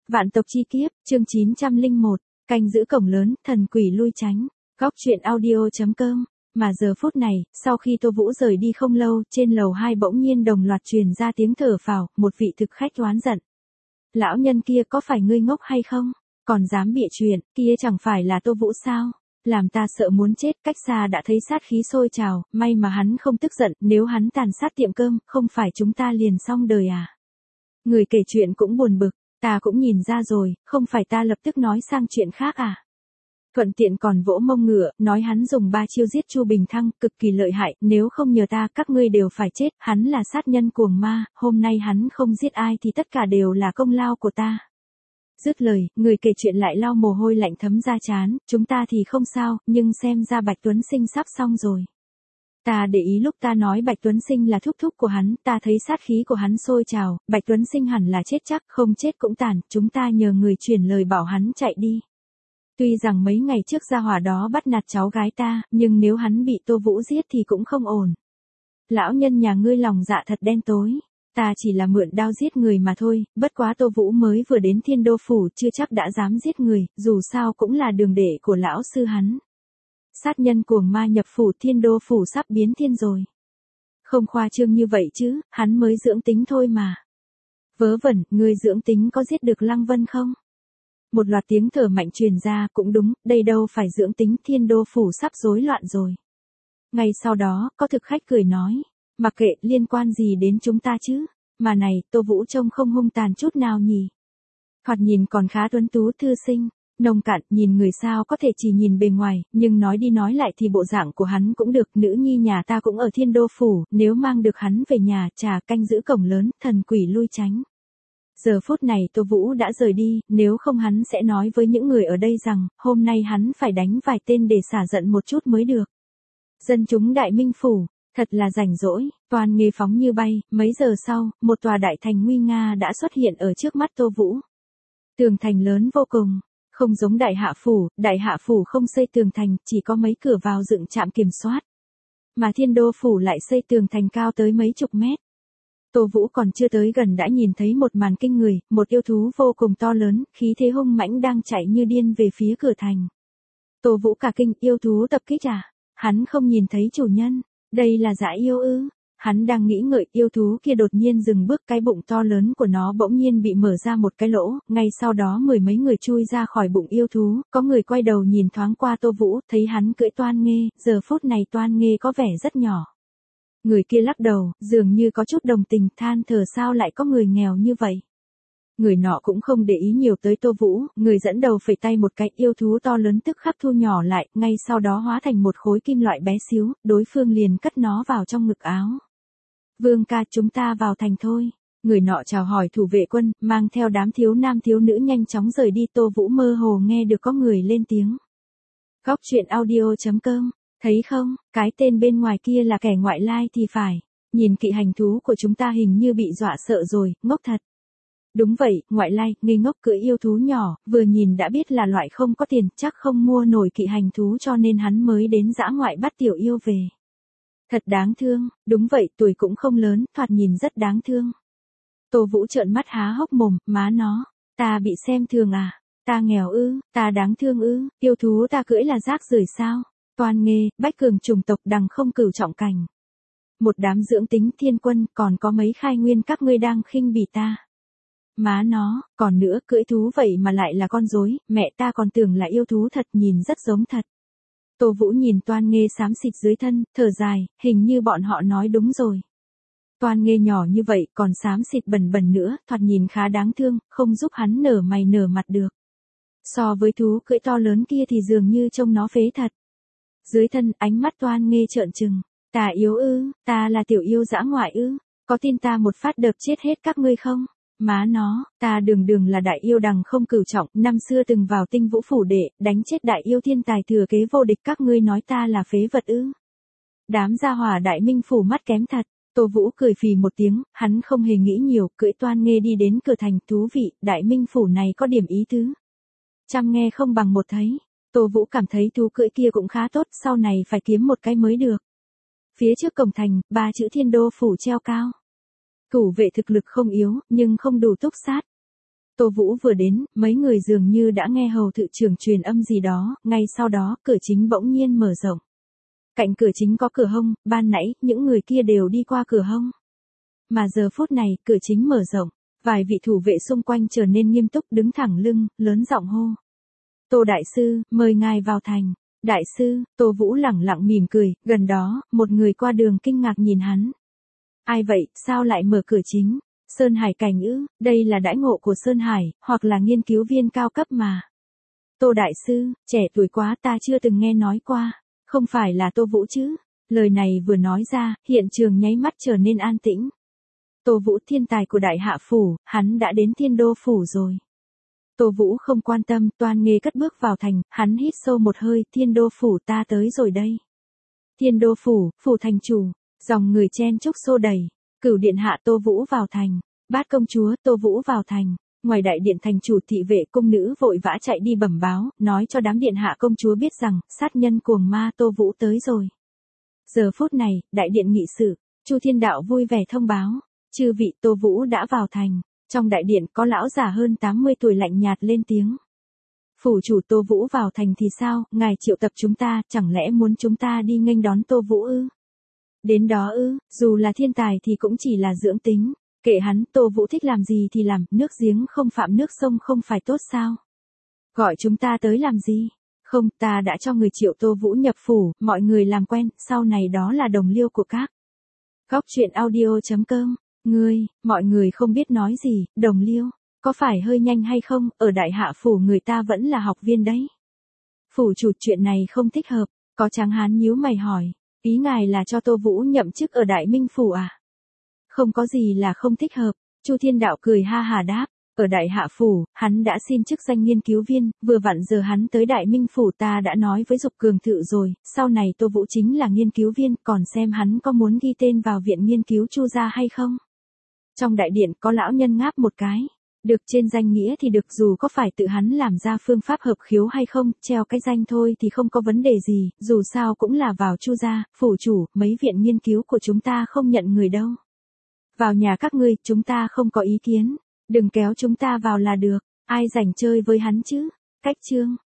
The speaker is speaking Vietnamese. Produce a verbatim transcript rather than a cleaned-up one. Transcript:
Vạn tộc chi kiếp, chương chín trăm lẻ một, canh giữ cổng lớn, thần quỷ lui tránh. Góc truyện audio chấm com. Mà giờ phút này, sau khi Tô Vũ rời đi không lâu, trên lầu hai bỗng nhiên đồng loạt truyền ra tiếng thở phào, một vị thực khách oán giận. Lão nhân kia có phải ngươi ngốc hay không? Còn dám bịa chuyện, kia chẳng phải là Tô Vũ sao? Làm ta sợ muốn chết, cách xa đã thấy sát khí sôi trào, may mà hắn không tức giận, nếu hắn tàn sát tiệm cơm, không phải chúng ta liền xong đời à? Người kể chuyện cũng buồn bực, ta cũng nhìn ra rồi, không phải ta lập tức nói sang chuyện khác à? Thuận tiện còn vỗ mông ngựa, nói hắn dùng ba chiêu giết Chu Bình Thăng, cực kỳ lợi hại, nếu không nhờ ta các ngươi đều phải chết, hắn là sát nhân cuồng ma, hôm nay hắn không giết ai thì tất cả đều là công lao của ta. Dứt lời, người kể chuyện lại lau mồ hôi lạnh thấm ra trán, chúng ta thì không sao, nhưng xem ra Bạch Tuấn Sinh sắp xong rồi. Ta để ý lúc ta nói Bạch Tuấn Sinh là thúc thúc của hắn, ta thấy sát khí của hắn sôi trào, Bạch Tuấn Sinh hẳn là chết chắc, không chết cũng tàn, chúng ta nhờ người truyền lời bảo hắn chạy đi. Tuy rằng mấy ngày trước gia hỏa đó bắt nạt cháu gái ta, nhưng nếu hắn bị Tô Vũ giết thì cũng không ổn. Lão nhân nhà ngươi lòng dạ thật đen tối. Ta chỉ là mượn đao giết người mà thôi, bất quá Tô Vũ mới vừa đến Thiên Đô Phủ chưa chắc đã dám giết người, dù sao cũng là đường đệ của lão sư hắn. Sát nhân cuồng ma nhập phủ, Thiên Đô Phủ sắp biến thiên rồi. Không khoa trương như vậy chứ, hắn mới dưỡng tính thôi mà. Vớ vẩn, ngươi dưỡng tính có giết được Lăng Vân không? Một loạt tiếng thở mạnh truyền ra, cũng đúng, đây đâu phải dưỡng tính, Thiên Đô Phủ sắp rối loạn rồi. Ngay sau đó, có thực khách cười nói. Mặc kệ, liên quan gì đến chúng ta chứ? Mà này, Tô Vũ trông không hung tàn chút nào nhỉ? Thoạt nhìn còn khá tuấn tú thư sinh, nông cạn, nhìn người sao có thể chỉ nhìn bề ngoài, nhưng nói đi nói lại thì bộ dạng của hắn cũng được, nữ nhi nhà ta cũng ở Thiên Đô Phủ, nếu mang được hắn về nhà, trà canh giữ cổng lớn, thần quỷ lui tránh. Giờ phút này Tô Vũ đã rời đi, nếu không hắn sẽ nói với những người ở đây rằng, hôm nay hắn phải đánh vài tên để xả giận một chút mới được. Dân chúng Đại Minh Phủ. Thật là rảnh rỗi, toàn nghề phóng như bay, mấy giờ sau, một tòa đại thành nguy nga đã xuất hiện ở trước mắt Tô Vũ. Tường thành lớn vô cùng, không giống đại hạ phủ, đại hạ phủ không xây tường thành, chỉ có mấy cửa vào dựng trạm kiểm soát. Mà Thiên Đô Phủ lại xây tường thành cao tới mấy chục mét. Tô Vũ còn chưa tới gần đã nhìn thấy một màn kinh người, một yêu thú vô cùng to lớn, khí thế hung mãnh đang chạy như điên về phía cửa thành. Tô Vũ cả kinh, yêu thú tập kích à? Hắn không nhìn thấy chủ nhân. Đây là dã yêu ư? Hắn đang nghĩ ngợi, yêu thú kia đột nhiên dừng bước, cái bụng to lớn của nó bỗng nhiên bị mở ra một cái lỗ, ngay sau đó mười mấy người chui ra khỏi bụng yêu thú, có người quay đầu nhìn thoáng qua Tô Vũ, thấy hắn cưỡi toan nghê, giờ phút này toan nghê có vẻ rất nhỏ. Người kia lắc đầu, dường như có chút đồng tình, than thở sao lại có người nghèo như vậy. Người nọ cũng không để ý nhiều tới Tô Vũ, người dẫn đầu phẩy tay một cái, yêu thú to lớn tức khắc thu nhỏ lại, ngay sau đó hóa thành một khối kim loại bé xíu, đối phương liền cất nó vào trong ngực áo. Vương ca, chúng ta vào thành thôi. Người nọ chào hỏi thủ vệ quân, mang theo đám thiếu nam thiếu nữ nhanh chóng rời đi. Tô Vũ mơ hồ nghe được có người lên tiếng. Góc truyện audio chấm com, thấy không, cái tên bên ngoài kia là kẻ ngoại lai thì phải, nhìn kỵ hành thú của chúng ta hình như bị dọa sợ rồi, ngốc thật. Đúng vậy, ngoại lai, ngây ngốc cưỡi yêu thú nhỏ, vừa nhìn đã biết là loại không có tiền, chắc không mua nổi kỵ hành thú cho nên hắn mới đến dã ngoại bắt tiểu yêu về. Thật đáng thương, đúng vậy, tuổi cũng không lớn, thoạt nhìn rất đáng thương. Tô Vũ trợn mắt há hốc mồm, má nó, ta bị xem thường à, ta nghèo ư, ta đáng thương ư, yêu thú ta cưỡi là rác rưởi sao, toan nghê, bách cường chủng tộc đằng không cửu trọng cảnh. Một đám dưỡng tính thiên quân, còn có mấy khai nguyên các ngươi đang khinh bỉ ta. Má nó, còn nữa, cưỡi thú vậy mà lại là con rối, mẹ ta còn tưởng là yêu thú thật, nhìn rất giống thật. Tô Vũ nhìn toan nghê xám xịt dưới thân, thở dài, hình như bọn họ nói đúng rồi. Toan nghê nhỏ như vậy, còn xám xịt bẩn bẩn nữa, thoạt nhìn khá đáng thương, không giúp hắn nở mày nở mặt được. So với thú cưỡi to lớn kia thì dường như trông nó phế thật. Dưới thân, ánh mắt toan nghê trợn trừng, ta yếu ư, ta là tiểu yêu dã ngoại ư, có tin ta một phát đập chết hết các ngươi không? Má nó, ta đường đường là đại yêu đằng không cửu trọng, năm xưa từng vào Tinh Vũ Phủ đệ, đánh chết đại yêu thiên tài thừa kế vô địch, các ngươi nói ta là phế vật ư? Đám gia hỏa Đại Minh Phủ mắt kém thật. Tô Vũ cười phì một tiếng, hắn không hề nghĩ nhiều, cưỡi toan nghê đi đến cửa thành. Thú vị, Đại Minh Phủ này có điểm ý tứ. Trăm nghe không bằng một thấy. Tô Vũ cảm thấy thú cưỡi kia cũng khá tốt, sau này phải kiếm một cái mới được. Phía trước cổng thành, ba chữ Thiên Đô Phủ treo cao. Thủ vệ thực lực không yếu, nhưng không đủ túc sát. Tô Vũ vừa đến, mấy người dường như đã nghe hầu thự trưởng truyền âm gì đó, ngay sau đó, cửa chính bỗng nhiên mở rộng. Cạnh cửa chính có cửa hông, ban nãy, những người kia đều đi qua cửa hông. Mà giờ phút này, cửa chính mở rộng, vài vị thủ vệ xung quanh trở nên nghiêm túc đứng thẳng lưng, lớn giọng hô. Tô Đại Sư, mời ngài vào thành. Đại Sư, Tô Vũ lẳng lặng mỉm cười, gần đó, một người qua đường kinh ngạc nhìn hắn. Ai vậy, sao lại mở cửa chính? Sơn Hải Cảnh ư, đây là đãi ngộ của Sơn Hải, hoặc là nghiên cứu viên cao cấp mà. Tô Đại Sư, trẻ tuổi quá ta chưa từng nghe nói qua, không phải là Tô Vũ chứ? Lời này vừa nói ra, hiện trường nháy mắt trở nên an tĩnh. Tô Vũ thiên tài của Đại Hạ Phủ, hắn đã đến Thiên Đô Phủ rồi. Tô Vũ không quan tâm, toan nghê cất bước vào thành, hắn hít sâu một hơi, Thiên Đô Phủ ta tới rồi đây. Thiên Đô Phủ, Phủ thành chủ, dòng người chen chúc xô đầy, Cửu điện hạ Tô Vũ vào thành, Bát công chúa Tô Vũ vào thành, ngoài đại điện thành chủ thị vệ cung nữ vội vã chạy đi bẩm báo, nói cho đám điện hạ công chúa biết rằng, sát nhân cuồng ma Tô Vũ tới rồi. Giờ phút này, đại điện nghị sự, Chu Thiên Đạo vui vẻ thông báo, chư vị Tô Vũ đã vào thành. Trong đại điện có lão già hơn tám mươi tuổi lạnh nhạt lên tiếng. Phủ chủ Tô Vũ vào thành thì sao, ngài triệu tập chúng ta, chẳng lẽ muốn chúng ta đi nghênh đón Tô Vũ ư? Đến đó ư, dù là thiên tài thì cũng chỉ là dưỡng tính, kệ hắn, Tô Vũ thích làm gì thì làm, nước giếng không phạm nước sông không phải tốt sao? Gọi chúng ta tới làm gì? Không, ta đã cho người triệu Tô Vũ nhập phủ, mọi người làm quen, sau này đó là đồng liêu của các. Góc truyện audio chấm com. Ngươi, mọi người không biết nói gì, đồng liêu, có phải hơi nhanh hay không, ở Đại Hạ Phủ người ta vẫn là học viên đấy. Phủ chủ chuyện này không thích hợp, có tráng hán nhíu mày hỏi, ý ngài là cho Tô Vũ nhậm chức ở Đại Minh Phủ à? Không có gì là không thích hợp, Chu Thiên Đạo cười ha hà đáp, ở Đại Hạ Phủ, hắn đã xin chức danh nghiên cứu viên, vừa vặn giờ hắn tới Đại Minh Phủ ta đã nói với Dục Cường Thự rồi, sau này Tô Vũ chính là nghiên cứu viên, còn xem hắn có muốn ghi tên vào viện nghiên cứu Chu gia hay không. Trong đại điện có lão nhân ngáp một cái, được trên danh nghĩa thì được dù có phải tự hắn làm ra phương pháp hợp khiếu hay không, treo cái danh thôi thì không có vấn đề gì, dù sao cũng là vào Chu gia, phủ chủ, mấy viện nghiên cứu của chúng ta không nhận người đâu. Vào nhà các ngươi, chúng ta không có ý kiến, đừng kéo chúng ta vào là được, ai rảnh chơi với hắn chứ, cách chương.